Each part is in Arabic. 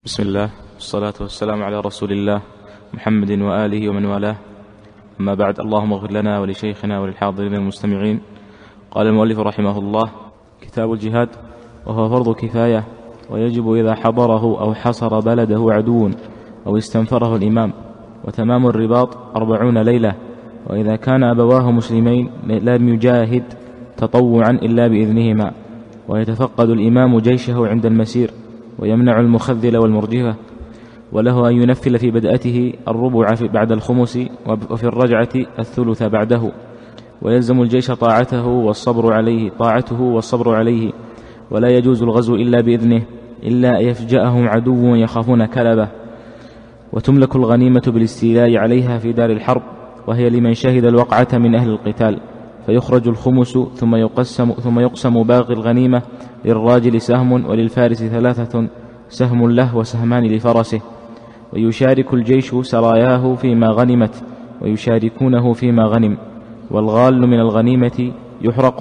بسم الله والصلاة والسلام على رسول الله محمد وآله ومن والاه. أما بعد، اللهم اغفر لنا ولشيخنا وللحاضرين المستمعين. قال المؤلف رحمه الله: كتاب الجهاد، وهو فرض كفاية، ويجب إذا حضره أو حصر بلده عدو أو استنفره الإمام، وتمام الرباط 40 ليلة. وإذا كان أبواه مسلمين لم يجاهد تطوعا إلا بإذنهما، ويتفقد الإمام جيشه عند المسير، ويمنع المخذل والمرجفة، وله أن ينفل في بدأته الربع بعد الخمس، وفي الرجعة الثلث بعده. ويلزم الجيش طاعته والصبر عليه، ولا يجوز الغزو إلا بإذنه، إلا أن يفجأهم عدو يخافون كلبه. وتملك الغنيمة بالاستيلاء عليها في دار الحرب، وهي لمن شهد الوقعة من أهل القتال، فيخرج الخمس ثم يقسم باقي الغنيمة، للراجل سهم وللفارس 3 سهم له وسهمان لفرسه. ويشارك الجيش سراياه فيما غنمت، ويشاركونه فيما غنم. والغال من الغنيمة يحرق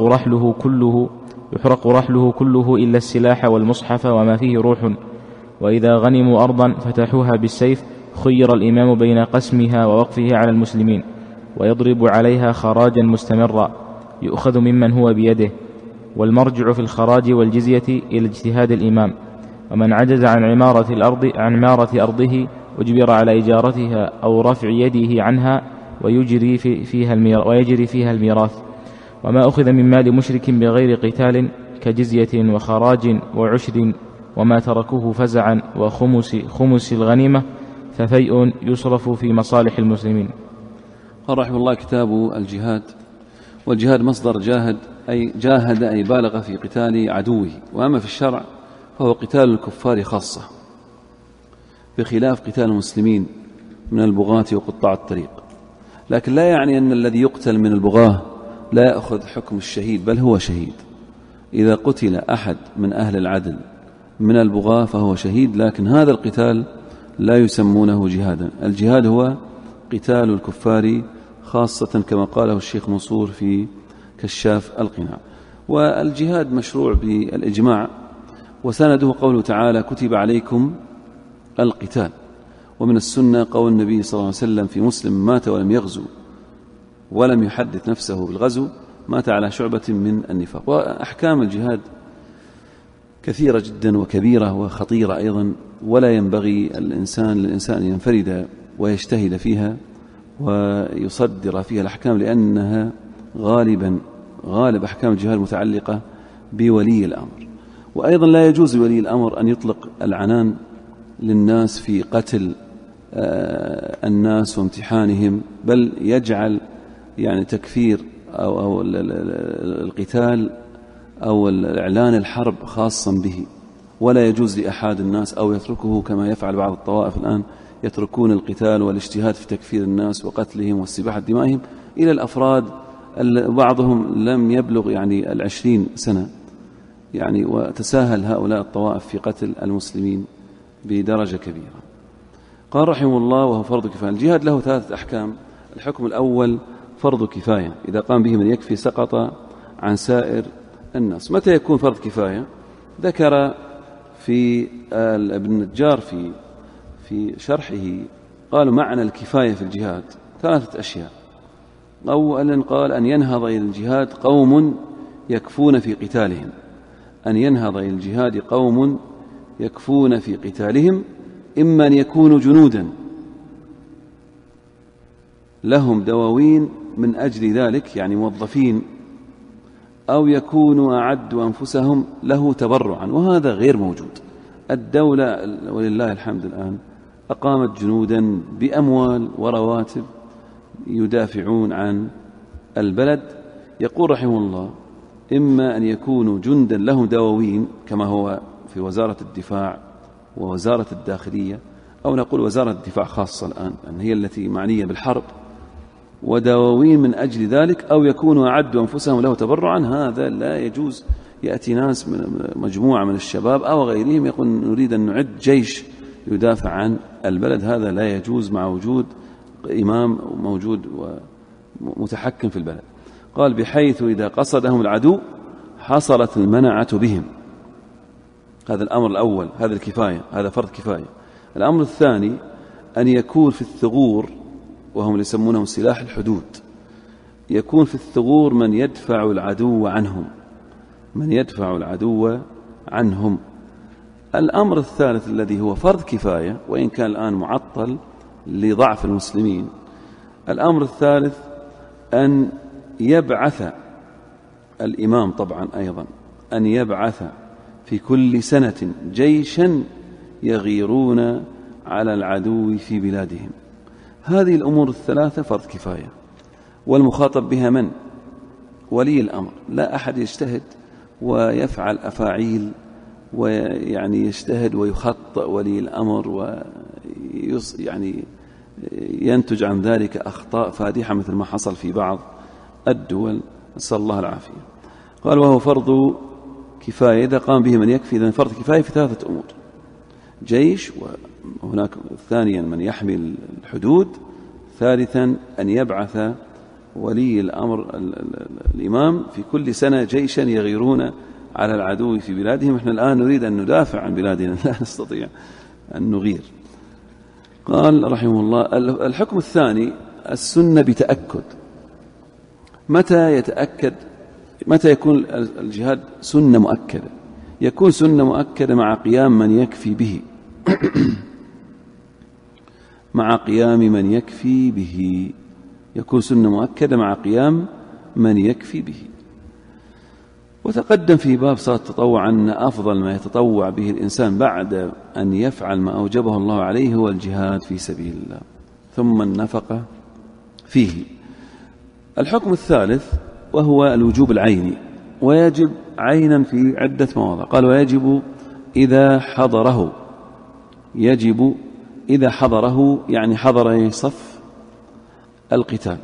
رحله كله إلا السلاح والمصحف وما فيه روح. وإذا غنموا أرضا فتحوها بالسيف، خير الإمام بين قسمها ووقفه على المسلمين، ويضرب عليها خراجا مستمرا يؤخذ ممن هو بيده. والمرجع في الخراج والجزية إلى اجتهاد الإمام. ومن عجز عن عمارة أرضه أجبر على إجارتها أو رفع يده عنها، ويجري فيها الميراث. وما أخذ من مال مشرك بغير قتال كجزية وخراج وعشر، وما تركوه فزعا وخمس الغنيمة، ففيء يصرف في مصالح المسلمين. قال رحمه الله: كتاب الجهاد. والجهاد مصدر جاهد أي بالغ في قتال عدوه. وأما في الشرع فهو قتال الكفار خاصة، بخلاف قتال المسلمين من البغاة وقطاع الطريق. لكن لا يعني أن الذي يقتل من البغاة لا يأخذ حكم الشهيد، بل هو شهيد. إذا قتل أحد من أهل العدل من البغاة فهو شهيد، لكن هذا القتال لا يسمونه جهادا. الجهاد هو قتال الكفار خاصة، كما قاله الشيخ منصور في كشاف القناع. والجهاد مشروع بالإجماع، وسنده قوله تعالى: كتب عليكم القتال. ومن السنة قول النبي صلى الله عليه وسلم في مسلم: مات ولم يغزو ولم يحدث نفسه بالغزو مات على شعبة من النفاق. وأحكام الجهاد كثيرة جدا وكبيرة وخطيرة أيضا، ولا ينبغي للإنسان أن ينفرد ويجتهد فيها ويصدر فيها الأحكام، لأنها غالب أحكام الجهاد متعلقة بولي الأمر. وأيضا لا يجوز لولي الأمر أن يطلق العنان للناس في قتل الناس وامتحانهم، بل يجعل تكفير أو القتال أو الإعلان الحرب خاصا به، ولا يجوز لأحد الناس أو يتركه كما يفعل بعض الطوائف الآن، يتركون القتال والاجتهاد في تكفير الناس وقتلهم واستباحة دمائهم إلى الأفراد بعضهم لم يبلغ 20 سنة، وتساهل هؤلاء الطوائف في قتل المسلمين بدرجة كبيرة. قال رحمه الله: وهو فرض كفاية. الجهاد له 3 أحكام. الحكم الأول فرض كفاية، إذا قام به من يكفي سقط عن سائر الناس. متى يكون فرض كفاية؟ ذكر في ابن النجار في شرحه، قالوا معنى الكفاية في الجهاد 3 أشياء. أولا قال: أن ينهض إلى الجهاد قوم يكفون في قتالهم. أن ينهض إلى الجهاد قوم يكفون في قتالهم، إما أن يكونوا جنودا لهم دواوين من أجل ذلك، موظفين، أو يكونوا أعدوا أنفسهم له تبرعا، وهذا غير موجود. الدولة ولله الحمد الآن أقامت جنودا بأموال ورواتب يدافعون عن البلد. يقول رحمه الله: إما أن يكونوا جندا لهم دواوين، كما هو في وزارة الدفاع ووزارة الداخلية، أو نقول وزارة الدفاع خاصة الآن، أن هي التي معنية بالحرب، ودواوين من أجل ذلك، أو يكونوا أعدوا أنفسهم له تبرعا. هذا لا يجوز. يأتي ناس من مجموعة من الشباب أو غيرهم يقول: نريد أن نعد جيش يدافع عن البلد. هذا لا يجوز مع وجود إمام موجود ومتحكم في البلد. قال: بحيث إذا قصدهم العدو حصلت المنعة بهم. هذا الأمر الأول، هذا الكفاية، هذا فرض كفاية. الأمر الثاني أن يكون في الثغور، وهم يسمونه سلاح الحدود، يكون في الثغور من يدفع العدو عنهم، من يدفع العدو عنهم. الأمر الثالث الذي هو فرض كفاية وإن كان الآن معطل لضعف المسلمين، الأمر الثالث أن يبعث الإمام طبعا أيضا أن يبعث في كل سنة جيشا يغيرون على العدو في بلادهم. هذه الأمور الثلاثة فرض كفاية، والمخاطب بها من؟ ولي الأمر. لا أحد يجتهد ويفعل أفاعيل ويعني يجتهد ويخطئ ولي الأمر ويعني ينتج عن ذلك أخطاء فادحة مثل ما حصل في بعض الدول، نسأل الله العافية. قال وهو فرض كفاية إذا قام به من يكفي. إذن فرض كفاية في ثلاثة أمور: جيش، وهناك ثانيا من يحمي الحدود، ثالثا أن يبعث ولي الأمر الإمام في كل سنة جيشا يغيرون على العدو في بلادهم. احنا الآن نريد أن ندافع عن بلادنا، لا نستطيع أن نغير. قال رحمه الله الحكم الثاني السنة بتأكد. متى يتأكد؟ متى يكون الجهاد سنة مؤكدة؟ يكون سنة مؤكدة مع قيام من يكفي به مع قيام من يكفي به. يكون سنة مؤكدة مع قيام من يكفي به. وتقدم في باب صلاة التطوع أن أفضل ما يتطوع به الإنسان بعد أن يفعل ما أوجبه الله عليه هو الجهاد في سبيل الله، ثم النفقة فيه. الحكم الثالث وهو الوجوب العيني، ويجب عينا في عدة مواضع. قال ويجب إذا حضره. يجب إذا حضره يعني حضر صف القتال،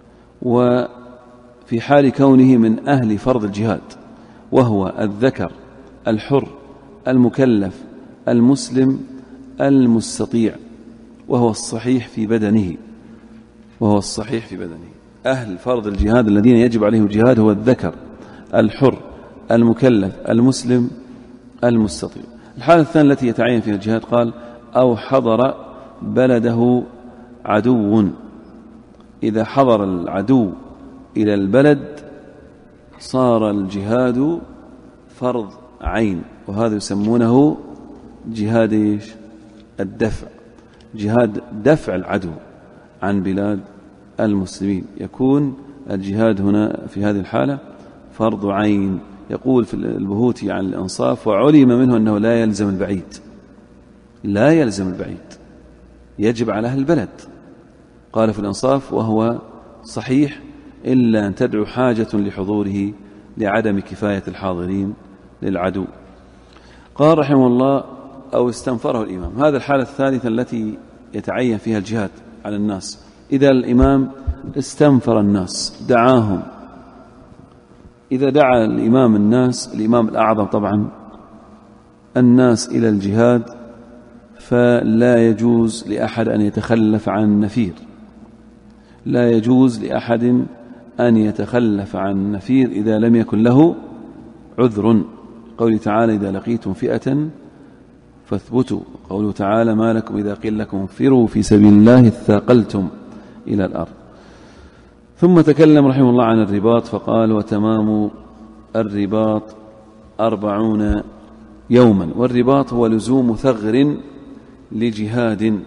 وفي حال كونه من أهل فرض الجهاد، وهو الذكر الحر المكلف المسلم المستطيع، وهو الصحيح في بدنه. وهو الصحيح في بدنه. أهل فرض الجهاد الذين يجب عليهم الجهاد هو الذكر الحر المكلف المسلم المستطيع. الحالة الثانية التي يتعين فيها الجهاد قال أو حضر بلده عدو. إذا حضر العدو إلى البلد صار الجهاد فرض عين، وهذا يسمونه جهاد الدفع، جهاد دفع العدو عن بلاد المسلمين. يكون الجهاد هنا في هذه الحالة فرض عين. يقول في البهوتي عن الإنصاف وعلم منه أنه لا يلزم البعيد، لا يلزم البعيد، يجب على أهل البلد. قال في الإنصاف وهو صحيح إلا أن تدعو حاجة لحضوره لعدم كفاية الحاضرين للعدو. قال رحمه الله أو استنفره الإمام. هذا الحالة الثالثة التي يتعين فيها الجهاد على الناس. إذا الإمام استنفر الناس دعاهم، إذا دعا الإمام الناس، الإمام الأعظم طبعا، الناس إلى الجهاد، فلا يجوز لأحد أن يتخلف عن النفير. لا يجوز لأحد أن يتخلف عن النفير إذا لم يكن له عذر. قوله تعالى إذا لقيتم فئة فاثبتوا. قوله تعالى ما لكم إذا قيل لكم انفروا في سبيل الله اثاقلتم إلى الأرض. ثم تكلم رحمه الله عن الرباط فقال وتمام الرباط 40 يوما. والرباط هو لزوم ثغر لجهاد،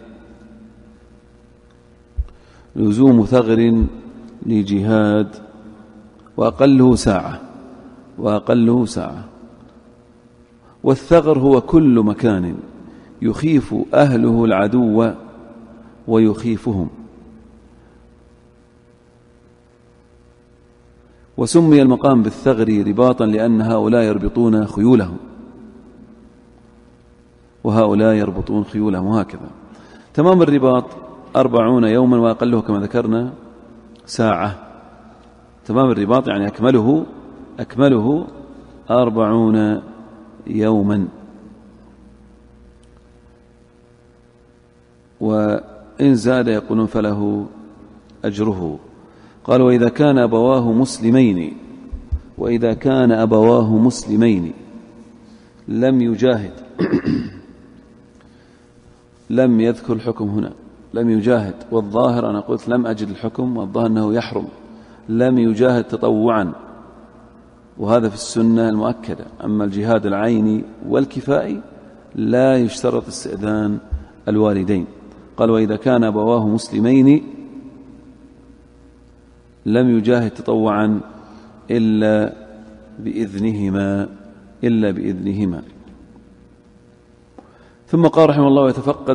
لزوم ثغر لجهاد، وأقله ساعة، وأقله ساعة. والثغر هو كل مكان يخيف أهله العدو ويخيفهم. وسمي المقام بالثغر رباطا لأن هؤلاء يربطون خيولهم، وهؤلاء يربطون خيولهم، وهكذا. تمام الرباط 40 يوما وأقله كما ذكرنا ساعة. تمام الرباط يعني أكمله 40 يوما. وإن زاد يقولون فله أجره. قال وإذا كان أبواه مسلمين، وإذا كان أبواه مسلمين لم يجاهد لم يذكر الحكم هنا، لم يجاهد، والظاهر أنا قلت لم أجد الحكم، والظاهر أنه يحرم. لم يجاهد تطوعا، وهذا في السنة المؤكدة. أما الجهاد العيني والكفائي لا يشترط استئذان الوالدين. قال: وإذا كان أبواه مسلمين لم يجاهد تطوعا إلا بإذنهما. ثم قال رحمه الله: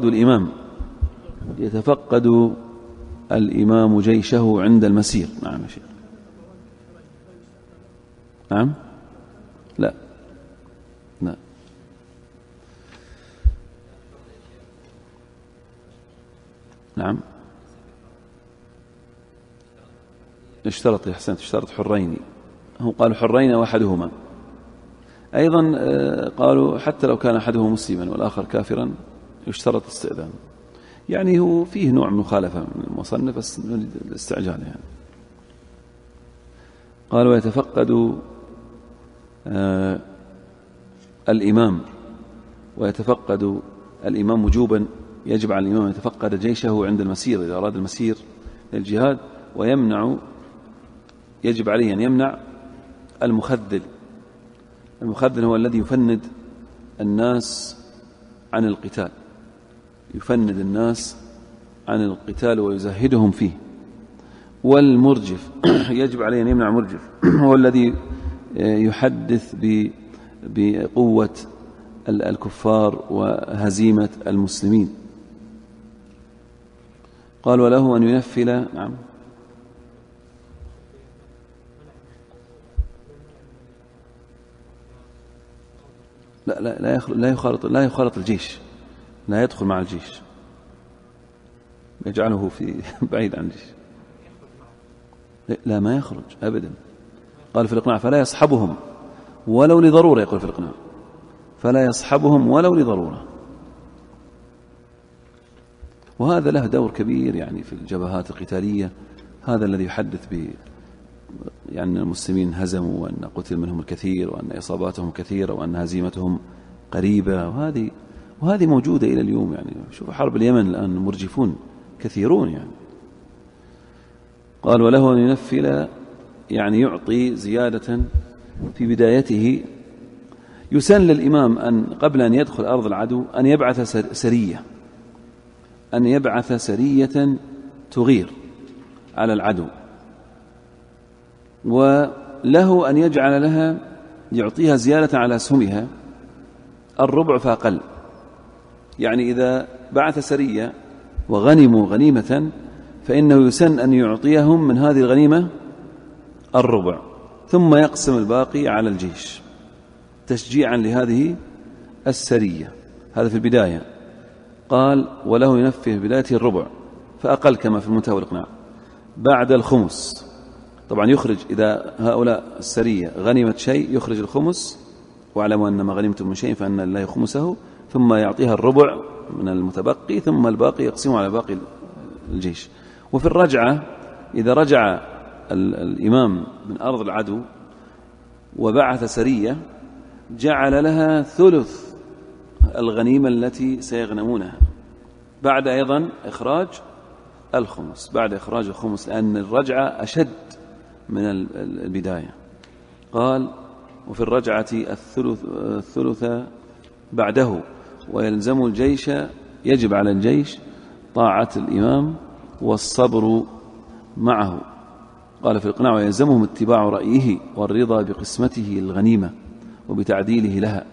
يتفقد الإمام جيشه عند المسير. نعم يا شيخ. نعم. لا نعم اشترط، أحسنت، اشترط حرين. هم قالوا حرين وأحدهما. أيضا قالوا حتى لو كان أحدهما مسلما والآخر كافرا يشترط استئذان. يعني هو فيه نوع من مخالفة من المصنف، بس نريد الاستعجال يعني. قال: ويتفقد الإمام، ويتفقد الإمام وجوبا، يجب على الإمام أن يتفقد جيشه عند المسير إذا أراد المسير للجهاد، ويمنع، يجب عليه أن يمنع المخذل. المخذل هو الذي يفند الناس عن القتال، يفند الناس عن القتال ويزهدهم فيه. والمرجف يجب عليه أن يمنع مرجف، هو الذي يحدث بقوة الكفار وهزيمة المسلمين. قال: وله أن ينفل. نعم. لا يخالط الجيش، لا يدخل مع الجيش، يجعله في بعيد عن الجيش. لا، ما يخرج أبدا. قال في الإقناع: فلا يصحبهم ولو لضرورة. يقول في الإقناع: فلا يصحبهم ولو لضرورة. وهذا له دور كبير يعني في الجبهات القتالية. هذا الذي يحدث يعني المسلمين هزموا، وأن قتل منهم الكثير، وأن إصاباتهم كثيرة، وأن هزيمتهم قريبة. وهذه موجودة إلى اليوم. يعني شوف حرب اليمن الآن مرجفون كثيرون يعني. قال: وله أن ينفل، يعني يعطي زيادة في بدايته. يسن للإمام أن قبل أن يدخل أرض العدو أن يبعث سرية تغير على العدو، وله أن يجعل لها، يعطيها زيادة على أسهمها الربع فأقل. يعني إذا بعث سرية وغنموا غنيمة فإنه يسن أن يعطيهم من هذه الغنيمة الربع، ثم يقسم الباقي على الجيش تشجيعا لهذه السرية. هذا في البداية. قال: وله ينفه بدايته الربع فأقل، كما في المنتهى والإقناع. بعد الخمس طبعا يخرج، إذا هؤلاء السرية غنمت شيء يخرج الخمس، واعلموا أن ما غنمتم من شيء فأن الله خمسه، ثم يعطيها الربع من المتبقي، ثم الباقي يقسمه على باقي الجيش. وفي الرجعة إذا رجع الإمام من أرض العدو وبعث سرية جعل لها ثلث الغنيمة التي سيغنمونها، بعد أيضا إخراج الخمس، بعد إخراج الخمس، لأن الرجعة أشد من البداية. قال: وفي الرجعة الثلث بعده، ويلزم الجيش، يجب على الجيش طاعة الإمام والصبر معه. قال في الإقناع: ويلزمهم اتباع رأيه والرضا بقسمته الغنيمة وبتعديله لها.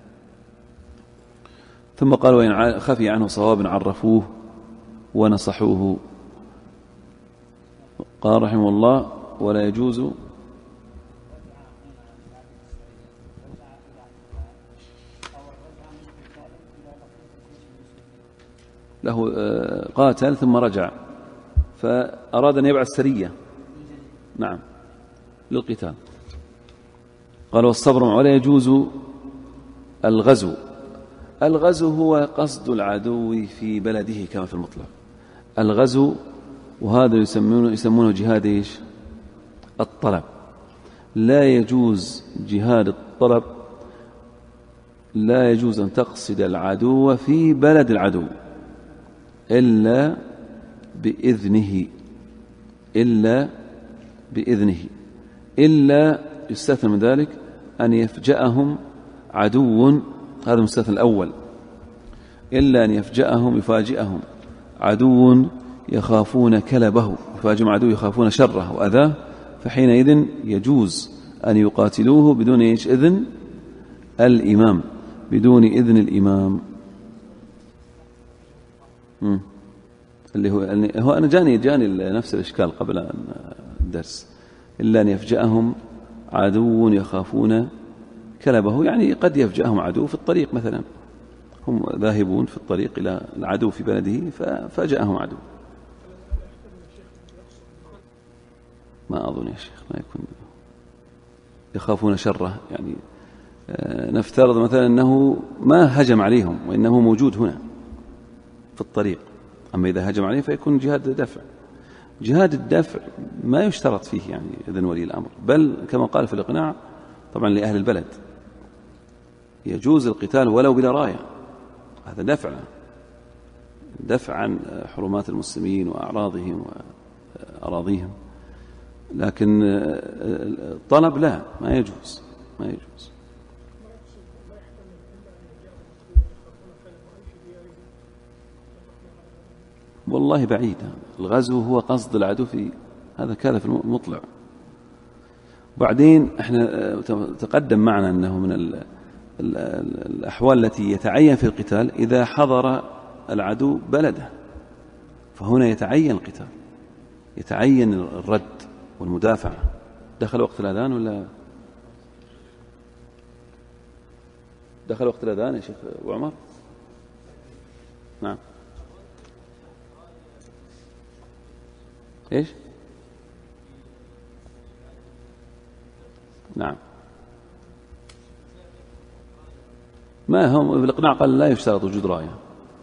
ثم قال: وإن خفي عنه صواب عرفوه ونصحوه. قال رحمه الله: ولا يجوز له قاتل ثم رجع فأراد أن يبعث سرية، نعم، للقتال. قال: والصبر. ولا يجوز الغزو. الغزو هو قصد العدو في بلده كما في المطلق. الغزو، وهذا يسمونه جهاد إيش؟ الطلب. لا يجوز جهاد الطلب لا يجوز أن تقصد العدو في بلد العدو إلا بإذنه، إلا يستثنى من ذلك أن يفجأهم عدو، هذا المستثنى الأول، إلا أن يفاجئهم عدو يخافون كلبه، يفاجئهم عدو يخافون شره وأذاه، فحينئذ يجوز أن يقاتلوه بدون إذن الإمام، بدون إذن الإمام. اللي هو أنا جاني نفس الإشكال قبل الدرس، إلا أن يفجأهم عدو يخافون كلبه، يعني قد يفجأهم عدو في الطريق مثلا، هم ذاهبون في الطريق إلى العدو في بلده ففجأهم عدو. ما أظن يا شيخ ما يكون يخافون شره، يعني نفترض مثلا أنه ما هجم عليهم وإنه موجود هنا في الطريق، أما إذا هجم عليه فيكون جهاد دفع. جهاد الدفع ما يشترط فيه يعني إذن ولي الأمر، بل كما قال في الإقناع طبعا لأهل البلد يجوز القتال ولو بلا راية، هذا دفع عن حرمات المسلمين وأعراضهم وأراضيهم، لكن الطلب لا، ما يجوز. والله بعيد، الغزو هو قصد العدو في هذا كذا في المطلع. بعدين احنا تقدم معنا أنه من الأحوال التي يتعين في القتال إذا حضر العدو بلده، فهنا يتعين القتال، يتعين الرد والمدافعة. دخل وقت الأذان ولا دخل وقت الأذان يا شيخ أبو عمر؟ نعم. إيش؟ نعم. ما هم في الإقناع قال لا يشترط وجود راية،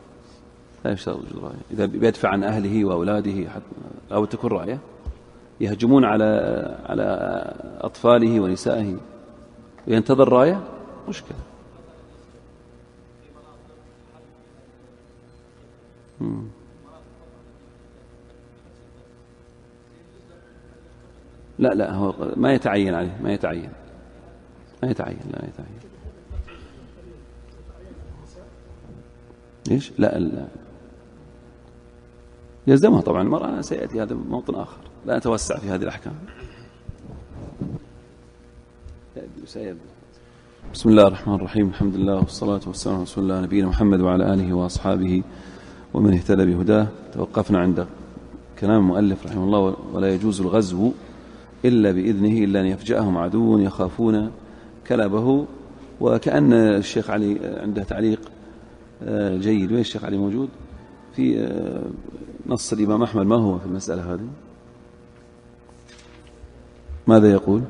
إذا بيدفع عن أهله وأولاده أو تكون راية، يهجمون على أطفاله ونسائه وينتظر راية، مشكلة. لا هو ما يتعين عليه، لا يتعين. إيش؟ لا يلزمها طبعا المرأة، سيأتي هذا موطن آخر، لا نتوسع في هذه الأحكام. بسم الله الرحمن الرحيم، الحمد لله والصلاة والسلام على رسول الله نبينا محمد وعلى آله وأصحابه ومن اهتدى بهداه. توقفنا عند كلام المؤلف رحمه الله: ولا يجوز الغزو إلا بإذنه إلا أن يفجأهم عدو يخافون كلبه. وكأن الشيخ علي عنده تعليق جيد. وين الشيخ علي موجود؟ في نص الإمام أحمد ما هو في المسألة هذه؟ ماذا يقول؟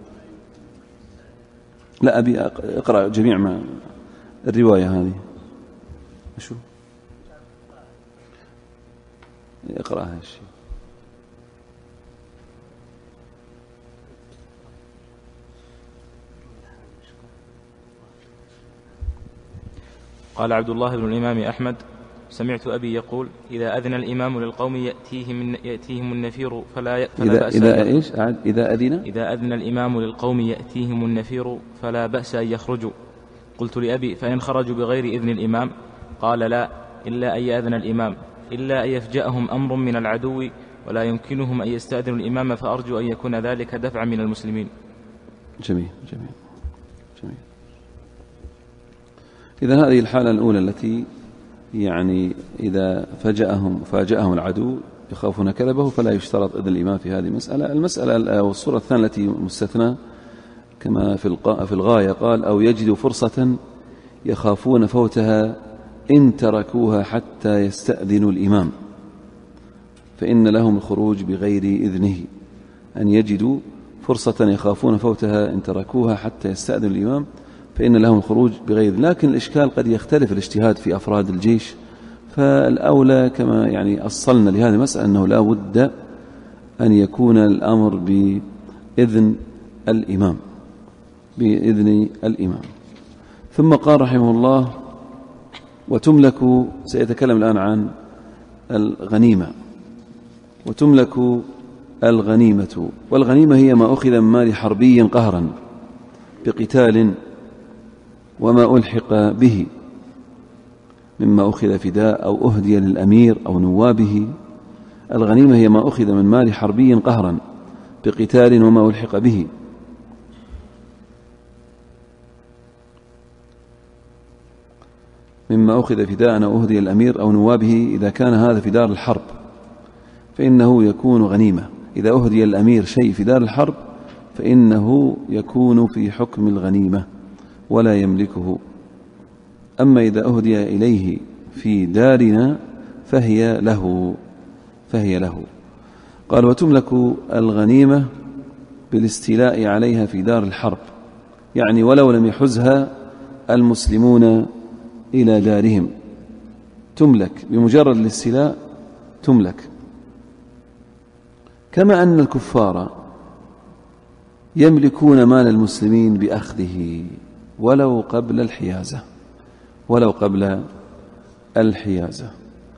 لا أبي أقرأ جميع ما الرواية هذه. شو يقرأها الشيخ؟ قال عبد الله بن الإمام أحمد: سمعت أبي يقول: إذا أذن الإمام للقوم يأتيهم النفير فلا بأس. إذا أذن الإمام للقوم يأتيهم النفير فلا بأس أن يخرجوا. قلت لأبي: فإن خرجوا بغير إذن الإمام؟ قال: لا، إلا أن يأذن الإمام، إلا أن يفجأهم أمر من العدو ولا يمكنهم أن يستأذنوا الإمام، فأرجو أن يكون ذلك دفعا من المسلمين. جميل. إذن هذه الحالة الأولى التي يعني إذا فاجأهم العدو يخافون كذبه فلا يشترط إذن الإمام في هذه المسألة. والصورة الثانية التي مستثنى كما في الغاية قال: أو يجدوا فرصة يخافون فوتها إن تركوها حتى يستأذنوا الإمام فإن لهم الخروج بغير إذنه. أن يجدوا فرصة يخافون فوتها إن تركوها حتى يستأذنوا الإمام فإن لهم الخروج بغير. لكن الإشكال قد يختلف الاجتهاد في أفراد الجيش، فالأولى كما يعني أصلنا لهذه المسألة أنه لا بد أن يكون الأمر بإذن الإمام. ثم قال رحمه الله: وتملك، سيتكلم الآن عن الغنيمة. وتملك الغنيمة، والغنيمة هي ما أخذ من مال حربي قهرا بقتال وما ألحق به مما أخذ فداء أو أهدي للأمير أو نوابه. الغنيمة هي ما أخذ من مال حربي قهرا بقتال وما ألحق به مما أخذ فداء أو أهدي للأمير أو نوابه، إذا كان هذا في دار الحرب فإنه يكون غنيمة. إذا أهدي الأمير شيء في دار الحرب فإنه يكون في حكم الغنيمة ولا يملكه. أما إذا أهدي إليه في دارنا فهي له. قال: وتملك الغنيمة بالاستيلاء عليها في دار الحرب، يعني ولو لم يحزها المسلمون إلى دارهم تملك، بمجرد الاستيلاء تملك. كما أن الكفار يملكون مال المسلمين بأخذه ولو قبل الحيازة.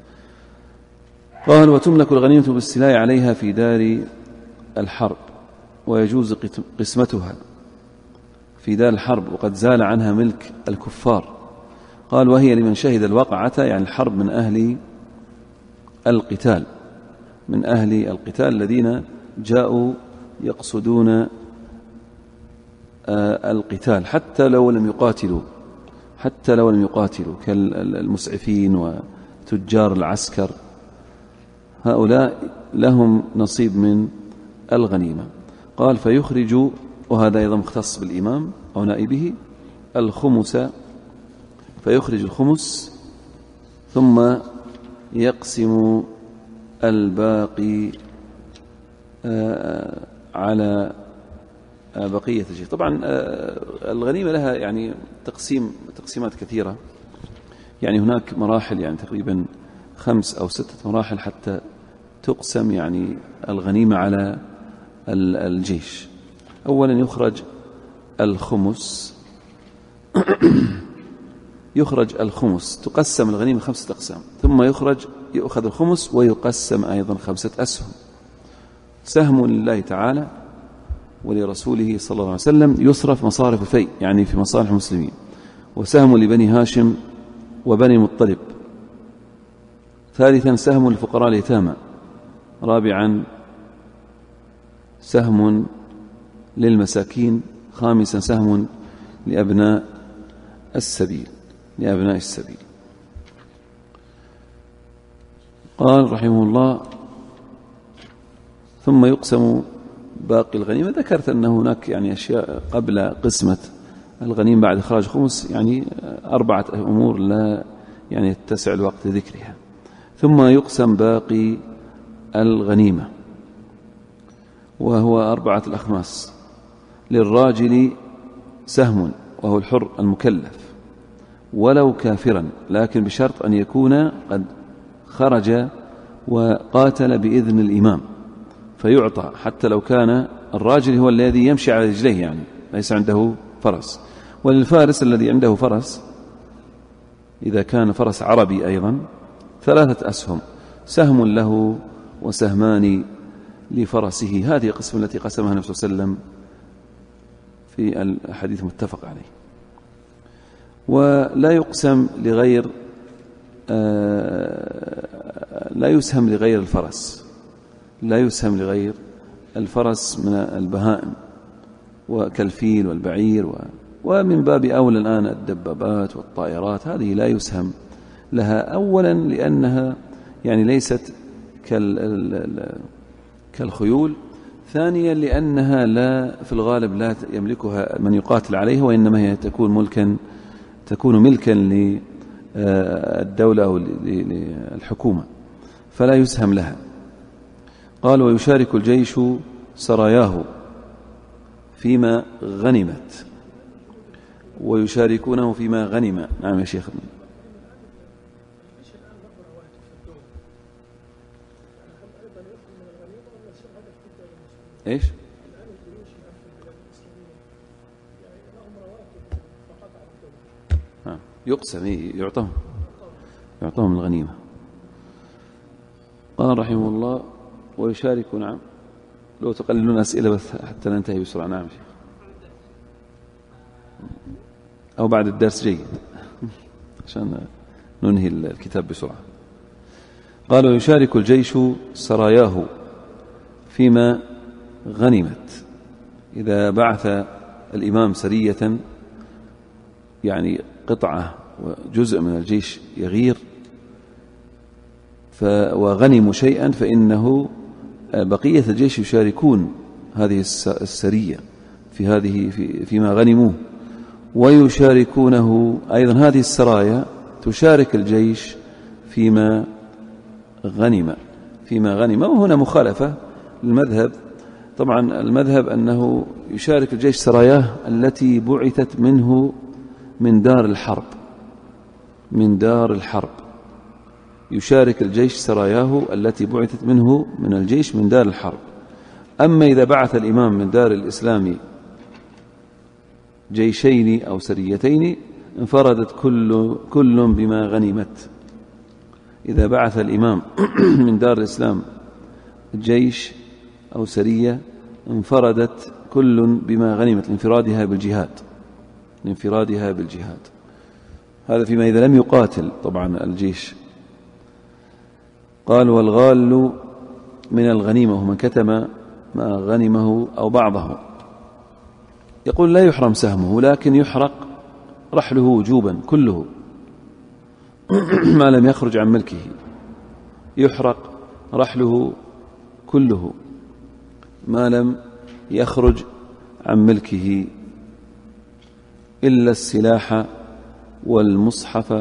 قال: وتملك الغنيمة بالاستيلاء عليها في دار الحرب، ويجوز قسمتها في دار الحرب وقد زال عنها ملك الكفار. قال: وهي لمن شهد الوقعة، يعني الحرب، من أهل القتال الذين جاءوا يقصدون القتال حتى لو لم يقاتلوا كالمسعفين وتجار العسكر، هؤلاء لهم نصيب من الغنيمة. قال: فيخرج، وهذا أيضا مختص بالإمام أو نائبه، الخمس، فيخرج الخمس ثم يقسم الباقي على بقية الجيش. طبعا الغنيمة لها يعني تقسيمات كثيرة، يعني هناك مراحل، يعني تقريبا 5 أو 6 مراحل حتى تقسم يعني الغنيمة على الجيش. أولا يخرج الخمس، تقسم الغنيمة 5 أقسام، ثم يؤخذ الخمس ويقسم أيضا 5 أسهم: سهم لله تعالى ولرسوله صلى الله عليه وسلم يصرف مصارف الفيء، يعني في مصالح المسلمين، وسهم لبني هاشم وبني المطلب، ثالثا سهم للفقراء اليتامى، رابعا سهم للمساكين، خامسا سهم لأبناء السبيل. قال رحمه الله: ثم يقسم باقي الغنيمة. ذكرت أن هناك يعني أشياء قبل قسمة الغنيمة بعد إخراج خمس، يعني 4 أمور لا يعني يتسع الوقت لذكرها. ثم يقسم باقي الغنيمة، وهو 4 الأخماس: للراجل سهم، وهو الحر المكلف، ولو كافرا، لكن بشرط أن يكون قد خرج وقاتل بإذن الإمام فيعطى، حتى لو كان الراجل هو الذي يمشي على رجليه، يعني ليس عنده فرس. وللفارس الذي عنده فرس، إذا كان فرس عربي أيضا، 3 أسهم: سهم له وسهمان لفرسه. هذه القسمة التي قسمها النبي صلى الله عليه وسلم في الحديث متفق عليه. ولا يقسم لغير لا يسهم لغير الفرس من البهائم وكالفيل والبعير ومن باب أولى الآن الدبابات والطائرات، هذه لا يسهم لها. أولا لأنها يعني ليست كالخيول، ثانيا لأنها لا في الغالب لا يملكها من يقاتل عليها، وإنما هي تكون ملكا للدولة أو للحكومة، فلا يسهم لها. قال: ويشارك الجيش سراياه فيما غنمت، ويشاركونه فيما غنم. نعم يا شيخ. ايش؟ يقسم يعطهم الغنيمة. قال رحمه الله ويشارك. نعم، لو تقللون أسئلة بس حتى ننتهي بسرعة. نعم شيخ، أو بعد الدرس جيد عشان ننهي الكتاب بسرعة. قال ويشارك الجيش سراياه فيما غنمت. إذا بعث الإمام سرية، يعني قطعة وجزء من الجيش يغير وغنموا شيئا، فإنه بقية الجيش يشاركون هذه السرية فيما غنموه، ويشاركونه أيضا. هذه السرايا تشارك الجيش فيما غنم. وهنا مخالفة للمذهب. طبعا المذهب أنه يشارك الجيش سراياه التي بعثت منه من دار الحرب. يشارك الجيش سراياه التي بعثت منه من الجيش من دار الحرب. أما إذا بعث الإمام من دار الإسلام جيشين أو سريتين انفردت كل بما غنمت. إذا بعث الإمام من دار الإسلام جيش أو سرية انفردت كل بما غنمت لانفرادها بالجهاد. هذا فيما إذا لم يقاتل طبعا الجيش. قال والغال من الغنيمة من كتم ما غنمه أو بعضه. يقول لا يحرم سهمه، لكن يحرق رحله وجوبا كله ما لم يخرج عن ملكه. يحرق رحله كله ما لم يخرج عن ملكه إلا السلاح والمصحف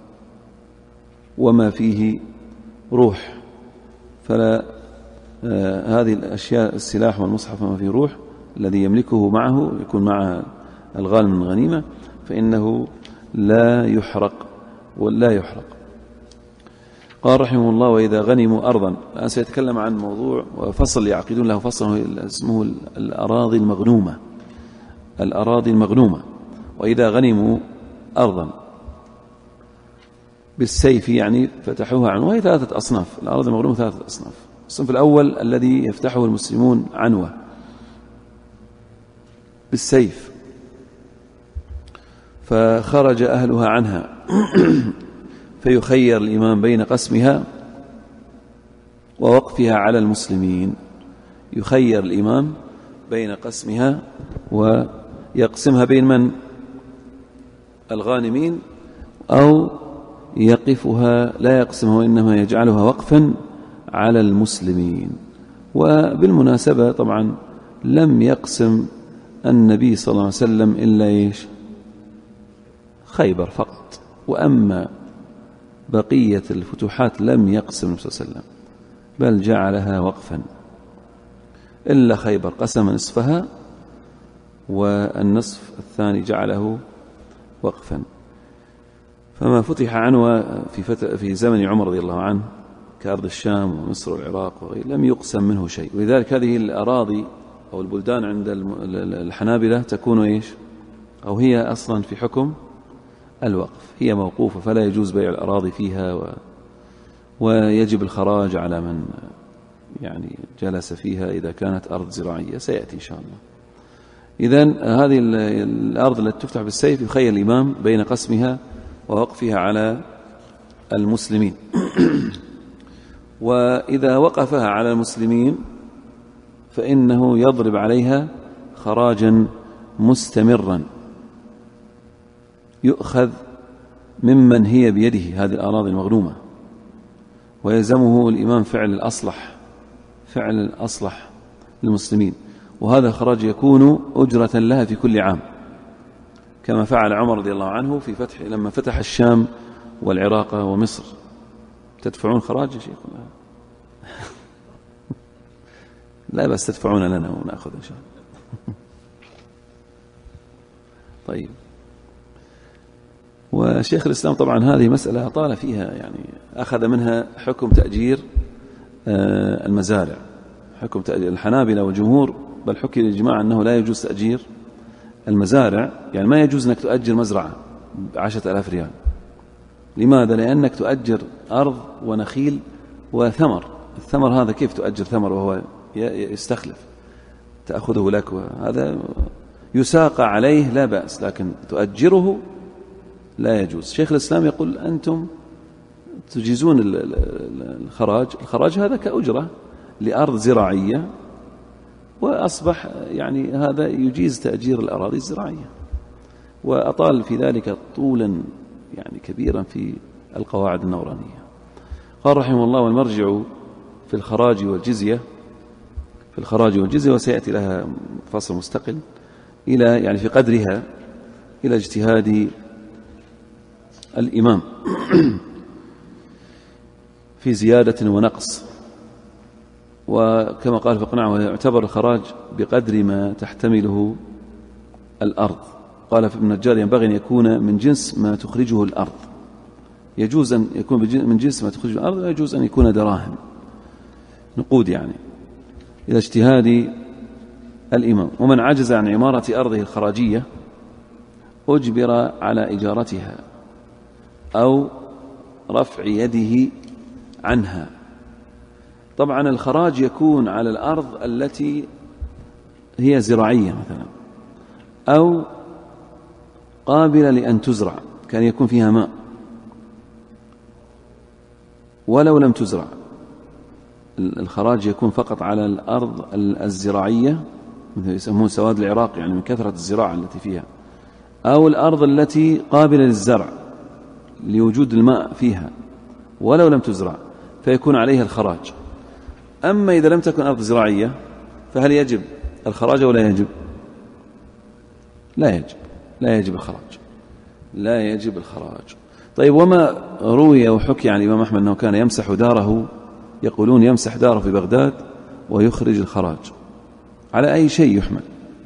وما فيه روح. فلا هذه الأشياء السلاح والمصحف وما فيه روح الذي يملكه معه يكون مع الغال من الغنيمة، فإنه لا يحرق. قال رحمه الله وإذا غنموا أرضا. الآن سيتكلم عن موضوع وفصل يعقدون له فصل اسمه الأراضي المغنومة. وإذا غنموا أرضا بالسيف، يعني فتحوها عنوة. وهي 3 أصناف. الأراضي المغنومة 3 أصناف. الصنف الأول الذي يفتحه المسلمون عنوة بالسيف، فخرج أهلها عنها فيخير الإمام بين قسمها ووقفها على المسلمين. يخير الإمام بين قسمها ويقسمها بين من؟ الغانمين، أو يقفها لا يقسمها وإنما يجعلها وقفا على المسلمين. وبالمناسبة طبعا لم يقسم النبي صلى الله عليه وسلم إلا خيبر فقط، وأما بقية الفتوحات لم يقسم النبي صلى الله عليه وسلم، بل جعلها وقفا. إلا خيبر قسم نصفها، والنصف الثاني جعله وقفا. فما فتح عنه في زمن عمر رضي الله عنه كأرض الشام ومصر والعراق وغيره لم يقسم منه شيء. ولذلك هذه الأراضي أو البلدان عند الحنابلة تكون أو هي أصلا في حكم الوقف، هي موقوفة، فلا يجوز بيع الأراضي فيها ويجب الخراج على من يعني جلس فيها إذا كانت أرض زراعية، سيأتي إن شاء الله. إذن هذه الأرض التي تفتح بالسيف يخير الإمام بين قسمها ووقفها على المسلمين. وإذا وقفها على المسلمين فإنه يضرب عليها خراجا مستمرا يؤخذ ممن هي بيده هذه الأراضي المغنومة، ويلزمه الإمام فعل الأصلح للمسلمين. وهذا الخراج يكون أجرة لها في كل عام، كما فعل عمر رضي الله عنه لما فتح الشام والعراق ومصر. تدفعون خراج يا شيخ؟ لا بس تدفعون لنا ونأخذ إن شاء الله. طيب. وشيخ الإسلام طبعا هذه مسألة طال فيها، يعني أخذ منها حكم تأجير المزارع، حكم تأجير الحنابلة والجمهور، بل حكي الإجماع أنه لا يجوز تأجير المزارع. يعني ما يجوز أنك تؤجر مزرعة 10,000 ريال. لماذا؟ لأنك تؤجر أرض ونخيل وثمر. الثمر هذا كيف تؤجر ثمر وهو يستخلف؟ تأخذه لك، وهذا يساق عليه لا بأس، لكن تؤجره لا يجوز. شيخ الإسلام يقول أنتم تجيزون الخراج هذا كأجرة لأرض زراعية، وأصبح يعني هذا يجيز تأجير الأراضي الزراعية، وأطال في ذلك طولا يعني كبيرا في القواعد النورانية. قال رحمه الله: والمرجع في الخراج والجزية وسيأتي لها فصل مستقل إلى يعني في قدرها إلى اجتهاد الإمام في زيادة ونقص. وكما قال فقنعه: يعتبر الخراج بقدر ما تحتمله الأرض. قال في ابن النجار: ينبغي أن يكون من جنس ما تخرجه الأرض. يجوز أن يكون من جنس ما تخرجه الأرض، ويجوز أن يكون دراهم نقود يعني، إلى اجتهاد الإمام. ومن عجز عن عمارة أرضه الخراجية أجبر على إجارتها أو رفع يده عنها. طبعا الخراج يكون على الأرض التي هي زراعية مثلا، أو قابلة لأن تزرع، كان يكون فيها ماء ولو لم تزرع. الخراج يكون فقط على الأرض الزراعية، مثل يسمون سواد العراق، يعني من كثرة الزراعة التي فيها، أو الأرض التي قابلة للزرع لوجود الماء فيها ولو لم تزرع، فيكون عليها الخراج. أما إذا لم تكن أرض زراعية فهل يجب الخراج أو لا يجب؟ لا يجب الخراج. طيب، وما روي وحكي عن الإمام أحمد أنه كان يمسح داره، يقولون يمسح داره في بغداد ويخرج الخراج، على أي شيء يحمل؟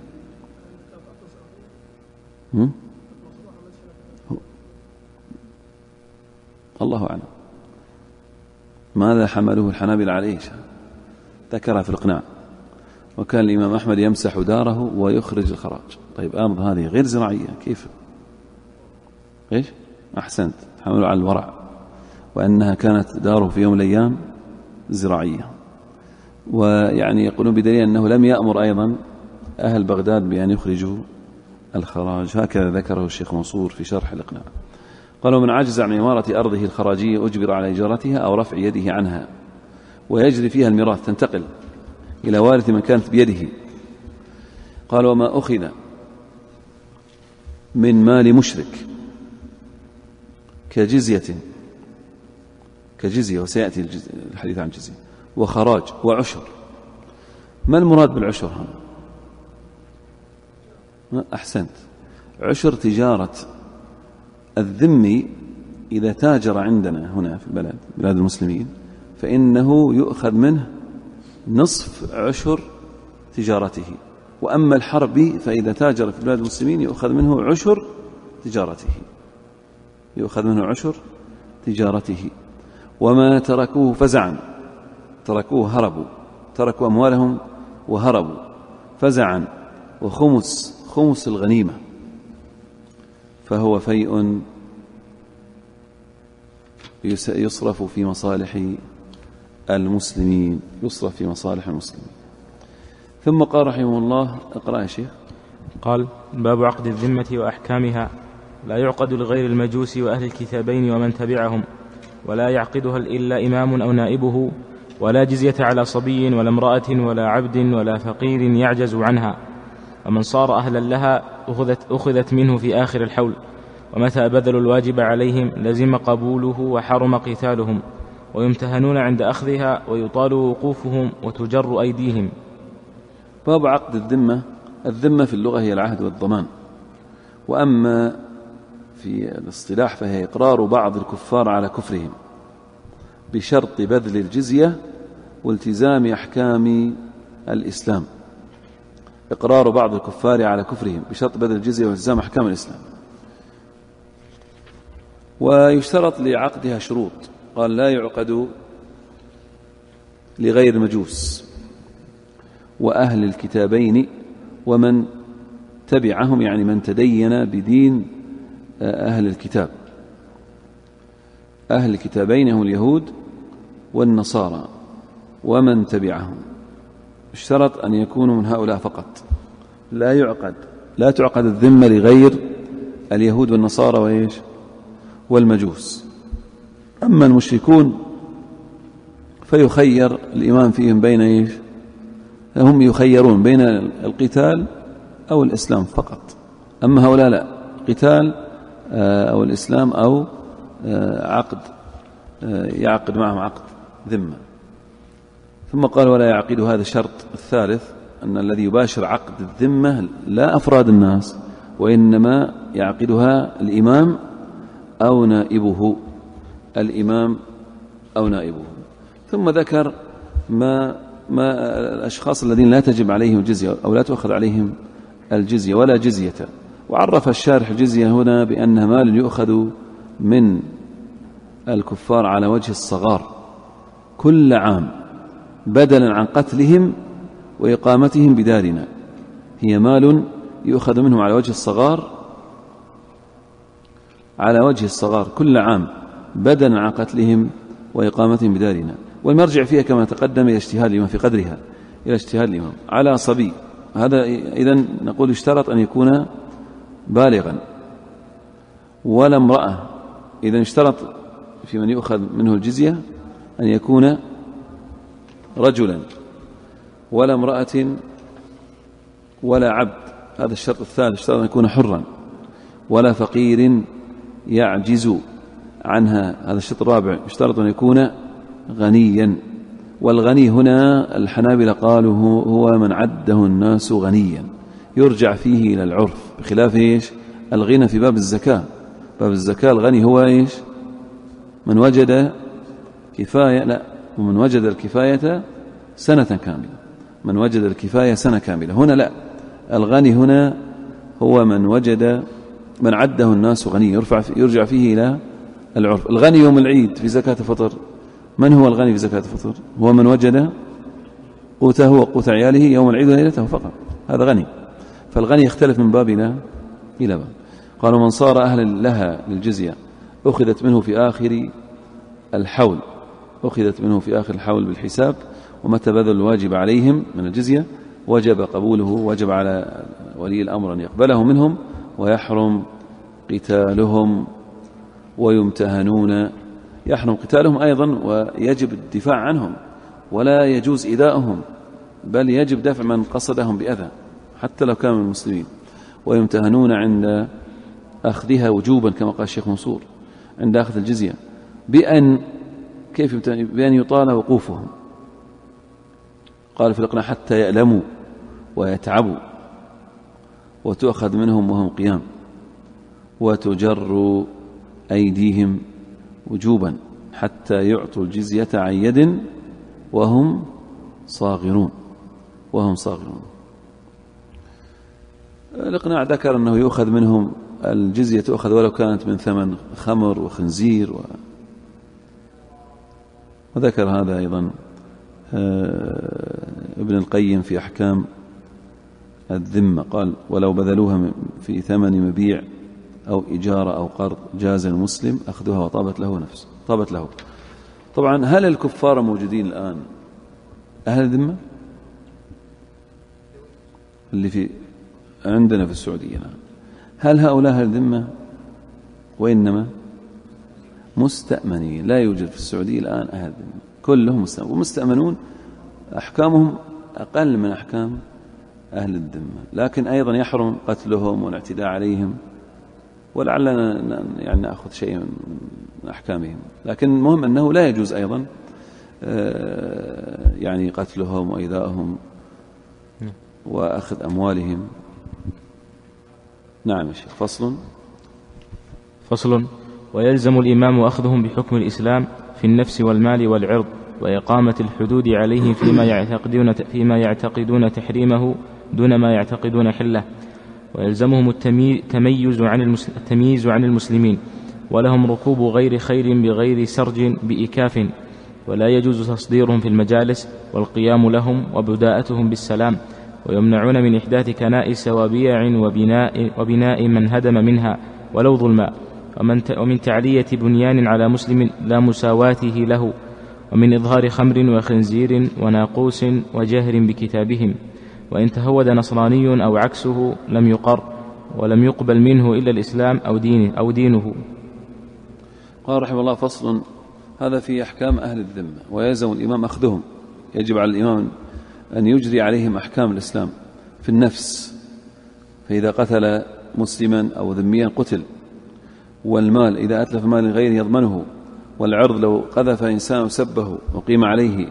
الله أعلم ماذا حمله الحنابلة عليه، ذكرها في الإقناع. وكان الإمام أحمد يمسح داره ويخرج الخراج. طيب، أرض هذه غير زراعية كيف؟ إيش؟ أحسنت، حملوا على الورع، وأنها كانت داره في يوم من الأيام زراعية. ويعني يقولون بدليل أنه لم يأمر أيضا أهل بغداد بأن يخرجوا الخراج. هكذا ذكره الشيخ منصور في شرح الإقناع. قالوا: من عجز عن عمارة أرضه الخراجية أجبر على إجارتها أو رفع يده عنها، ويجري فيها الميراث، تنتقل إلى وارث من كانت بيده. قال: وما أخذ من مال مشرك كجزية، وسيأتي الحديث عن جزية وخراج وعشر. ما المراد بالعشر هنا؟ أحسنت، عشر تجارة الذمي إذا تاجر عندنا هنا في بلاد المسلمين فإنه يؤخذ منه نصف عشر تجارته. وأما الحربي فإذا تاجر في بلاد المسلمين يؤخذ منه عشر تجارته. وما تركوه فزعا، هربوا، تركوا أموالهم وهربوا، فزعا وخمس الغنيمة، فهو فيء يصرف في مصالح المسلمين. ثم قال رحمه الله: اقرأ يا شيخ. قال: باب عقد الذمة وأحكامها. لا يعقد لغير المجوس وأهل الكتابين ومن تبعهم، ولا يعقدها إلا إمام أو نائبه، ولا جزية على صبي ولا امرأة ولا عبد ولا فقير يعجز عنها. ومن صار أهلا لها أخذت منه في آخر الحول، ومتى بذلوا الواجب عليهم لزم قبوله وحرم قتالهم، ويمتهنون عند أخذها ويطال وقوفهم وتجر أيديهم. باب عقد الذمة في اللغة هي العهد والضمان، وأما في الاصطلاح فهي إقرار بعض الكفار على كفرهم بشرط بذل الجزية والتزام أحكام الإسلام. إقرار بعض الكفار على كفرهم بشرط بذل الجزية والتزام أحكام الإسلام. ويشترط لعقدها شروط. قال: لا يعقد لغير المجوس وأهل الكتابين ومن تبعهم، يعني من تدين بدين أهل الكتاب. أهل الكتابين هم اليهود والنصارى ومن تبعهم. اشترط أن يكونوا من هؤلاء فقط، لا تعقد الذمة لغير اليهود والنصارى والمجوس. أما المشركون فيخير الإمام فيهم بين هم يخيرون بين القتال أو الإسلام فقط. أما هؤلاء لا، قتال أو الإسلام أو عقد يعقد معهم عقد ذمة. ثم قال ولا يعقد. هذا الشرط الثالث، أن الذي يباشر عقد الذمة لا أفراد الناس، وإنما يعقدها الإمام أو نائبه، ثم ذكر ما الأشخاص الذين لا تجب عليهم الجزية أو لا تؤخذ عليهم الجزية ولا جزية. وعرف الشارح الجزية هنا بأنها مال يؤخذ من الكفار على وجه الصغار كل عام بدلا عن قتلهم وإقامتهم بدارنا. هي مال يؤخذ منهم على وجه الصغار كل عام بدلا عن قتلهم وإقامتهم بدارنا. والمرجع فيها كما تقدم إلى اجتهاد الإمام في قدرها، إلى اجتهاد الإمام على صبي. هذا إذن نقول اشترط أن يكون بالغا ولا امرأة. إذن اشترط في من يؤخذ منه الجزية أن يكون رجلا ولا امرأة ولا عبد. هذا الشرط الثالث. اشترط أن يكون حرا ولا فقير يعجز عنها. هذا الشرط الرابع. اشترط أن يكون غنيا. والغني هنا الحنابلة قالوا هو من عده الناس غنيا، يرجع فيه إلى العرف، بخلاف الغنى في باب الزكاة. باب الزكاة الغني هو من وجد كفاية، لا، ومن وجد الكفاية سنة كاملة، من وجد الكفاية سنة كاملة. هنا لا، الغني هنا هو من عده الناس غني، يرجع فيه إلى العرف. الغني يوم العيد في زكاة الفطر، من هو الغني في زكاة الفطر؟ هو من وجد قوته وقوت عياله يوم العيد وليلته فقط، هذا غني. فالغني يختلف من باب إلى باب. قالوا من صار أهلا لها للجزية أخذت منه في آخر الحول بالحساب، ومتى بذل الواجب عليهم من الجزية وجب قبوله، وجب على ولي الأمر أن يقبله منهم، ويحرم قتالهم ويمتهنون. يحرم قتالهم أيضا، ويجب الدفاع عنهم، ولا يجوز إيذاؤهم، بل يجب دفع من قصدهم بأذى حتى لو كانوا من المسلمين. ويمتهنون عند أخذها وجوبا كما قال الشيخ منصور، عند أخذ الجزية بأن يطال وقوفهم. قال في الإقناع حتى يألموا ويتعبوا، وتؤخذ منهم وهم قيام، وتجر أيديهم وجوبا حتى يعطوا الجزية عن يد وهم صاغرون. الإقناع ذكر أنه يؤخذ منهم الجزية، تؤخذ ولو كانت من ثمن خمر وخنزير وذكر هذا أيضا ابن القيم في أحكام الذمة. قال ولو بذلوها في ثمن مبيع أو إجارة أو قرض جاز المسلم أخذها وطابت له. طبعا هل الكفار موجودين الآن أهل الذمة اللي عندنا في السعودية الآن؟ هل هؤلاء أهل الذمة؟ وإنما مستأمنين. لا يوجد في السعودية الآن أهل الذمة، كلهم مستأمنون، أحكامهم أقل من أحكام أهل الذمة، لكن أيضا يحرم قتلهم والاعتداء عليهم، ولعلنا يعني نأخذ شيء من أحكامهم. لكن المهم أنه لا يجوز أيضا يعني قتلهم وإيذائهم وأخذ أموالهم. نعم يا شيخ. فصل. ويلزم الإمام أخذهم بحكم الإسلام في النفس والمال والعرض، وإقامة الحدود عليهم فيما يعتقدون تحريمه دون ما يعتقدون حله. ويلزمهم التمييز عن المسلمين، ولهم ركوب غير خيل بغير سرج بإكاف، ولا يجوز تصديرهم في المجالس والقيام لهم وبداءتهم بالسلام. ويمنعون من إحداث كنائس وبيع وبناء من هدم منها، ولو ظلما، ومن تعلية بنيان على مسلم لا مساواته له، ومن إظهار خمر وخنزير وناقوس وجهر بكتابهم، وإن تهود نصراني أو عكسه لم يقر ولم يقبل منه إلا الإسلام أو دينه. قال رحمه الله: فصل. هذا في أحكام أهل الذمة، ويلزم الإمام أخذهم. يجب على الإمام أن يجري عليهم أحكام الإسلام في النفس، فإذا قتل مسلما أو ذميا قتل، والمال إذا أتلف مال غير يضمنه، والعرض لو قذف إنسان سبه وقيم عليه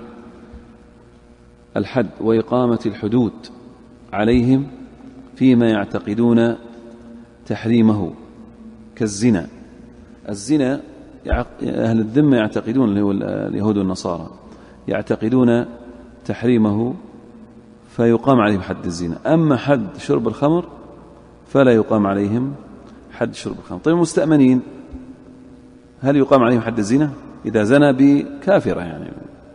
الحد، وإقامة الحدود عليهم فيما يعتقدون تحريمه كالزنا. الزنا أهل الذمة يعتقدون، اللي هو اليهود والنصارى، يعتقدون تحريمه فيقام عليهم حد الزنا. أما حد شرب الخمر فلا يقام عليهم حد شرب الخمر. طيب المستأمنين هل يقام عليهم حد الزنا؟ إذا زنى بكافرة يعني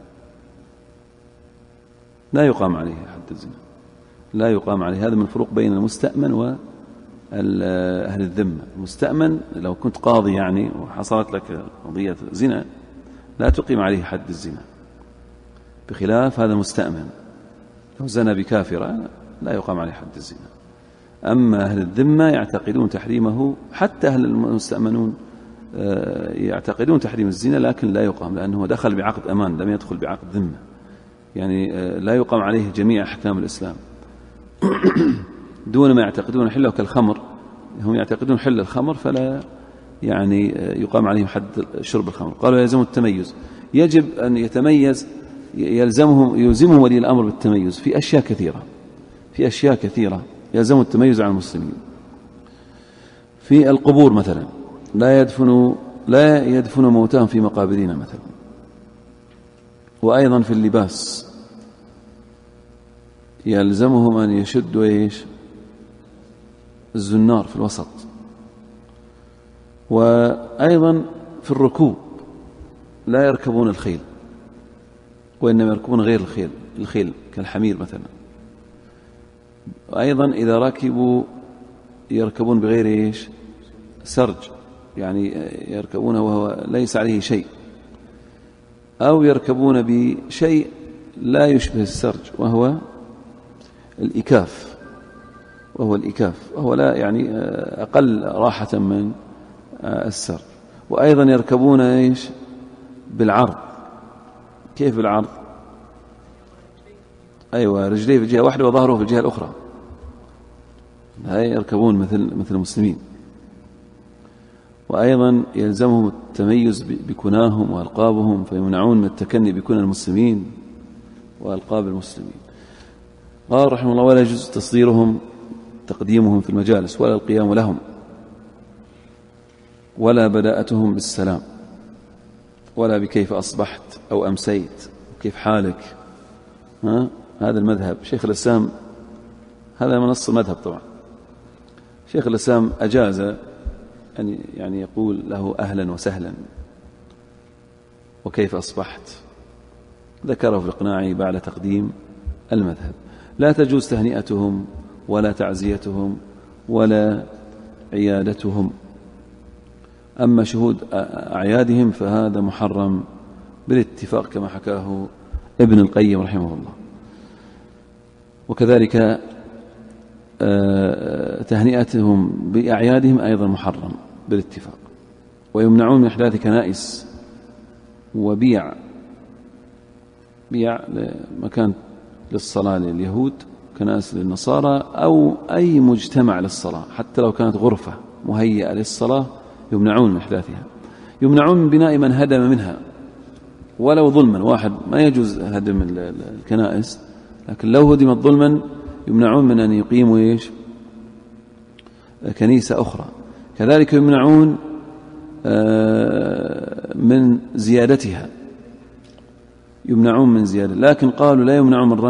لا يقام عليه حد الزنا، لا يقام عليه. هذا من الفروق بين المستأمن وأهل الذمة. المستأمن لو كنت قاضي يعني وحصلت لك قضية زنا لا تقيم عليه حد الزنا، بخلاف هذا المستأمن لو زنى بكافرة لا يقام عليه حد الزنا. أما أهل الذمة يعتقدون تحريمه، حتى أهل المستأمنون يعتقدون تحريم الزنا، لكن لا يقام، لأنه دخل بعقد أمان، لم يدخل بعقد ذمة، يعني لا يقام عليه جميع أحكام الإسلام دون ما يعتقدون حله كالخمر. هم يعتقدون حل الخمر فلا يعني يقام عليهم حد شرب الخمر. قالوا يلزم التميز، يجب أن يتميز، يلزمهم ولي الأمر بالتميز في أشياء كثيرة يلزم التميز عن المسلمين. في القبور مثلا لا يدفن موتاهم في مقابرنا مثلا. وأيضا في اللباس يلزمهم أن يشدوا الزنار في الوسط. وأيضا في الركوب لا يركبون الخيل، وإنما يركبون غير الخيل كالحمير مثلا. وأيضا إذا ركبوا يركبون بغير سرج، يعني يركبون وهو ليس عليه شيء، أو يركبون بشيء لا يشبه السرج وهو الإكاف، وهو لا يعني أقل راحة من السرج. وأيضا يركبون بالعرض. كيف بالعرض؟ أيوة، رجليه في جهة واحدة وظهره في الجهة الأخرى. هاي يركبون مثل المسلمين. وأيضا يلزمهم التميز بكناهم وألقابهم، فيمنعون من التكني بكنى المسلمين وألقاب المسلمين. قال رحمه الله: ولا يجوز تصديرهم تقديمهم في المجالس، ولا القيام لهم، ولا بداءتهم بالسلام، ولا بكيف أصبحت أو أمسيت وكيف حالك. هذا المذهب شيخ الإسلام، هذا من نص المذهب طبعا. شيخ الإسلام أجاز يعني يقول له أهلا وسهلا وكيف أصبحت، ذكره في الإقناع بعد تقديم المذهب. لا تجوز تهنئتهم ولا تعزيتهم ولا عيادتهم. أما شهود أعيادهم فهذا محرم بالاتفاق كما حكاه ابن القيم رحمه الله. وكذلك تهنئتهم بأعيادهم أيضا محرم بالاتفاق. ويمنعون من إحداث كنائس وبيع مكان للصلاة لليهود، كنائس للنصارى، أو أي مجتمع للصلاة، حتى لو كانت غرفة مهيئة للصلاة يمنعون من إحداثها. يمنعون من بناء من هدم منها ولو ظلما. واحد ما يجوز هدم الكنائس، لكن لو هدمت ظلما يمنعون من أن يقيموا كنيسة أخرى. كذلك يمنعون من زيادتها، يمنعون من زيادة، لكن قالوا لا يمنعون من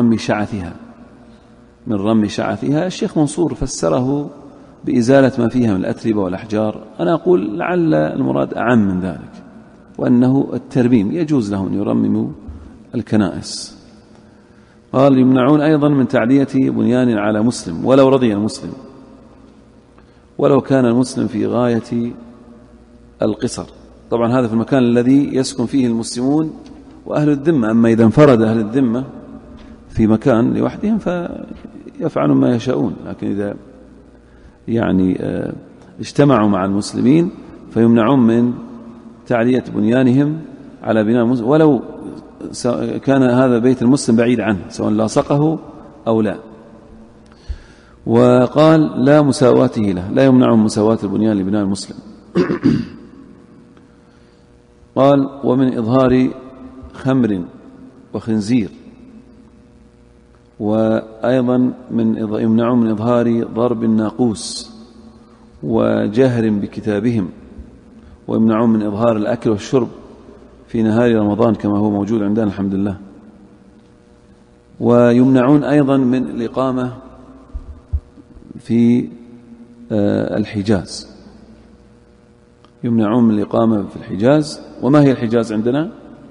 رمي شعثها. الشيخ منصور فسره بإزالة ما فيها من الأتربة والأحجار. أنا أقول لعل المراد أعم من ذلك، وأنه الترميم يجوز لهم أن يرمموا الكنائس. قال يمنعون أيضا من تعدية بنيان على مسلم ولو رضي المسلم، ولو كان المسلم في غاية القصر. طبعا هذا في المكان الذي يسكن فيه المسلمون وأهل الذمة. أما إذا انفرد أهل الذمة في مكان لوحدهم فيفعلون ما يشاءون، لكن إذا يعني اجتمعوا مع المسلمين فيمنعون من تعلية بنيانهم على بناء المسلم، ولو كان هذا بيت المسلم بعيد عنه سواء لاصقه أو لا. وقال لا مساواته له، لا يمنع من مساواة البنيان لبناء المسلم. قال ومن إظهار خمر وخنزير، وأيضا يمنع من إظهار ضرب الناقوس وجهر بكتابهم، ويمنعون من إظهار الأكل والشرب في نهار رمضان كما هو موجود عندنا الحمد لله. ويمنعون أيضا من الإقامة في الحجاز، يمنعون من الإقامة في الحجاز. وما هي الحجاز عندنا؟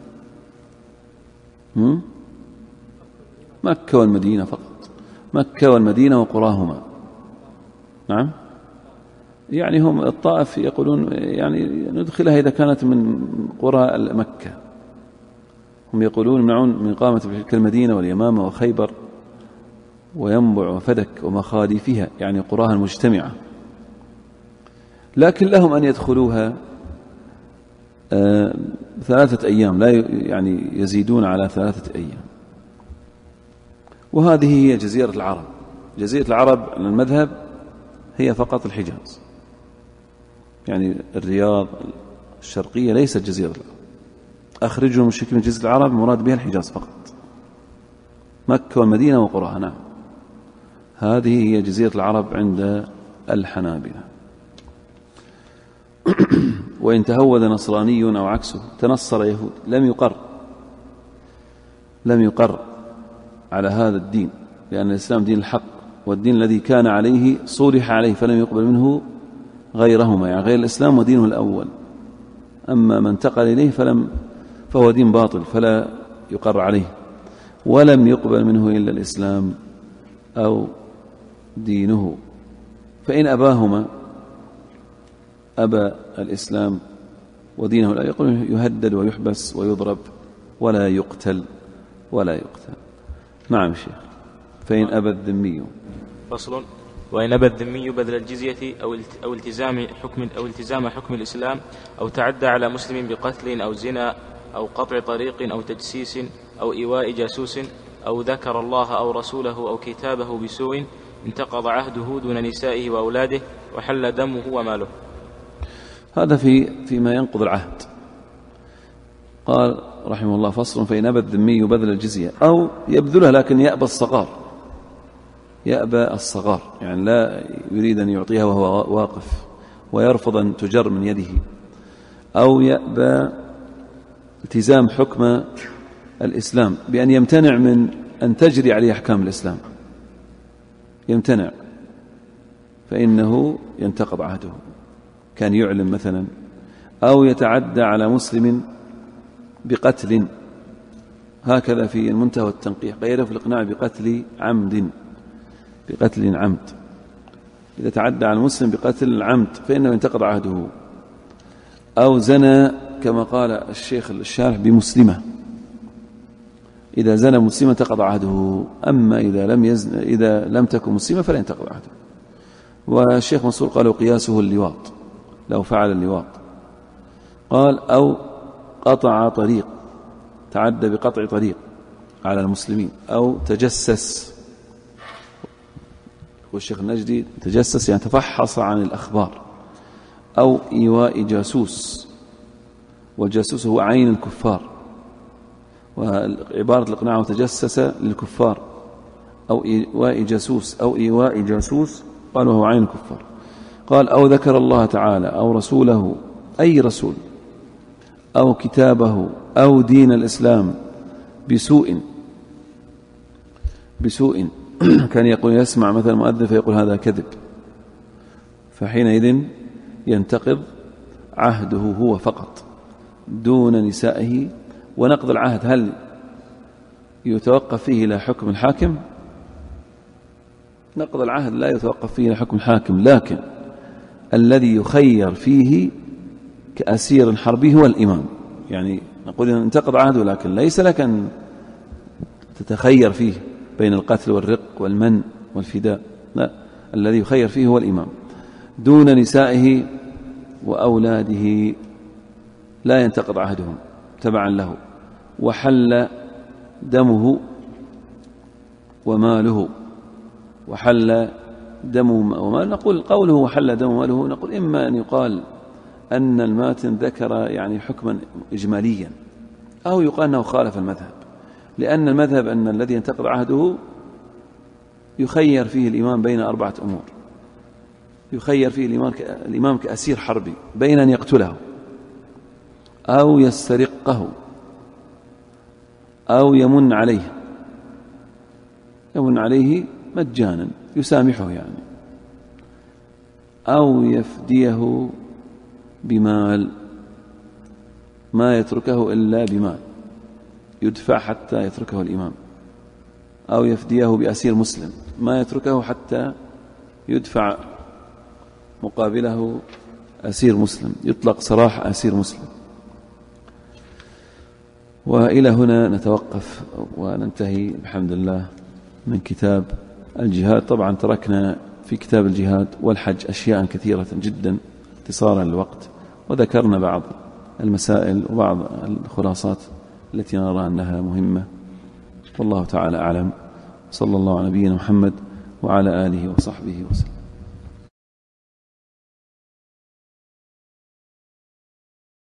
مكة والمدينة فقط، مكة والمدينة وقراهما. نعم، يعني هم الطائف يقولون يعني ندخلها إذا كانت من قرى مكة، هم يقولون يمنعون من إقامة كالمدينة واليمامة وخيبر وينبع وفدك ومخالفها، يعني قراها المجتمعة، لكن لهم أن يدخلوها 3 أيام، لا يعني يزيدون على 3 أيام. وهذه هي جزيرة العرب. جزيرة العرب على المذهب هي فقط الحجاز، يعني الرياض الشرقية ليست جزيرة العرب. أخرجوا المشركين من جزيرة العرب مراد بها الحجاز فقط، مكة والمدينة وقراها. نعم، هذه هي جزيرة العرب عند الحنابلة. وإن تهود نصراني أو عكسه تنصر يهود لم يقر على هذا الدين، لأن الإسلام دين الحق، والدين الذي كان عليه صلح عليه فلم يقبل منه غيرهما، يعني غير الإسلام ودينه الأول. أما من انتقل إليه فهو دين باطل فلا يقر عليه، ولم يقبل منه إلا الإسلام أو دينه. فإن أباهما، أبى الإسلام ودينه لا، يقول يهدد ويحبس ويضرب ولا يقتل. نعم شيخ. فإن أبى الذمي. فصل. وإن أبى الذمي بذل الجزية أو التزام حكم الإسلام، أو تعدى على مسلم بقتل أو زنا أو قطع طريق أو تجسيس أو إيواء جاسوس، أو ذكر الله أو رسوله أو كتابه بسوء، انتقض عهده دون نسائه وأولاده، وحل دمه وماله. هذا فيما ينقض العهد. قال رحمه الله فصل. فإن أبى الذمي بذل الجزية أو يبذلها لكن يأبى الصغار، يعني لا يريد أن يعطيها وهو واقف، ويرفض أن تجر من يده، أو يأبى التزام حكم الإسلام بأن يمتنع من أن تجري عليه أحكام الإسلام، يمتنع، فإنه ينتقض عهده. كان يعلم مثلا، أو يتعدى على مسلم بقتل، هكذا في المنتهى والتنقيح قيده في الإقناع بقتل عمد، إذا تعدى على المسلم بقتل العمد فإنه ينتقض عهده. أو زنى كما قال الشيخ الشارح بمسلمة، إذا زنى مسلمة انتقض عهده. أما إذا لم تكن مسلمة فلا ينتقض عهده. والشيخ منصور قال قياسه اللواط، لو فعل اللواط. قال أو قطع طريق، تعدى بقطع طريق على المسلمين، أو تجسس، والشيخ النجدي تجسس يعني تفحص عن الأخبار، أو إيواء جاسوس، والجاسوس هو عين الكفار، وعبارة الإقناع تجسس للكفار، أو إيواء جاسوس أو إيواء جاسوس، قال وهو عين الكفار. قال أو ذكر الله تعالى أو رسوله، أي رسول، أو كتابه أو دين الإسلام بسوء كان يقول يسمع مثلا مؤذن فيقول هذا كذب، فحينئذ ينتقض عهده هو فقط دون نسائه. ونقض العهد هل يتوقف فيه إلى حكم الحاكم؟ نقض العهد لا يتوقف فيه إلى حكم الحاكم، لكن الذي يخير فيه كأسير حربي هو الإمام. يعني نقول إن انتقض عهده لكن ليس لك أن تتخير فيه بين القتل والرق والمن والفداء، لا، الذي يخير فيه هو الإمام دون نسائه وأولاده لا ينتقض عهدهم تبعا له، وحل دمه وماله. وحل دمه وماله، نقول قوله وحل دمه وماله، نقول إما أن يقال أن الماتن ذكر يعني حكما إجماليا، أو يقال أنه خالف المذهب، لأن المذهب أن الذي ينتقض عهده يخير فيه الإمام بين 4 أمور. يخير فيه الإمام كأسير حربي بين أن يقتله أو يسترقه أو يمن عليه مجانا يسامحه يعني، أو يفديه بمال، ما يتركه إلا بمال يدفع حتى يتركه الإمام، أو يفديه بأسير مسلم ما يتركه حتى يدفع مقابله أسير مسلم، يطلق سراح أسير مسلم. وإلى هنا نتوقف وننتهي بحمد الله من كتاب الجهاد. طبعا تركنا في كتاب الجهاد والحج أشياء كثيرة جدا اختصارا للوقت، وذكرنا بعض المسائل وبعض الخلاصات التي نرى أنها مهمة، والله تعالى أعلم. صلى الله على نبينا محمد وعلى آله وصحبه وسلم.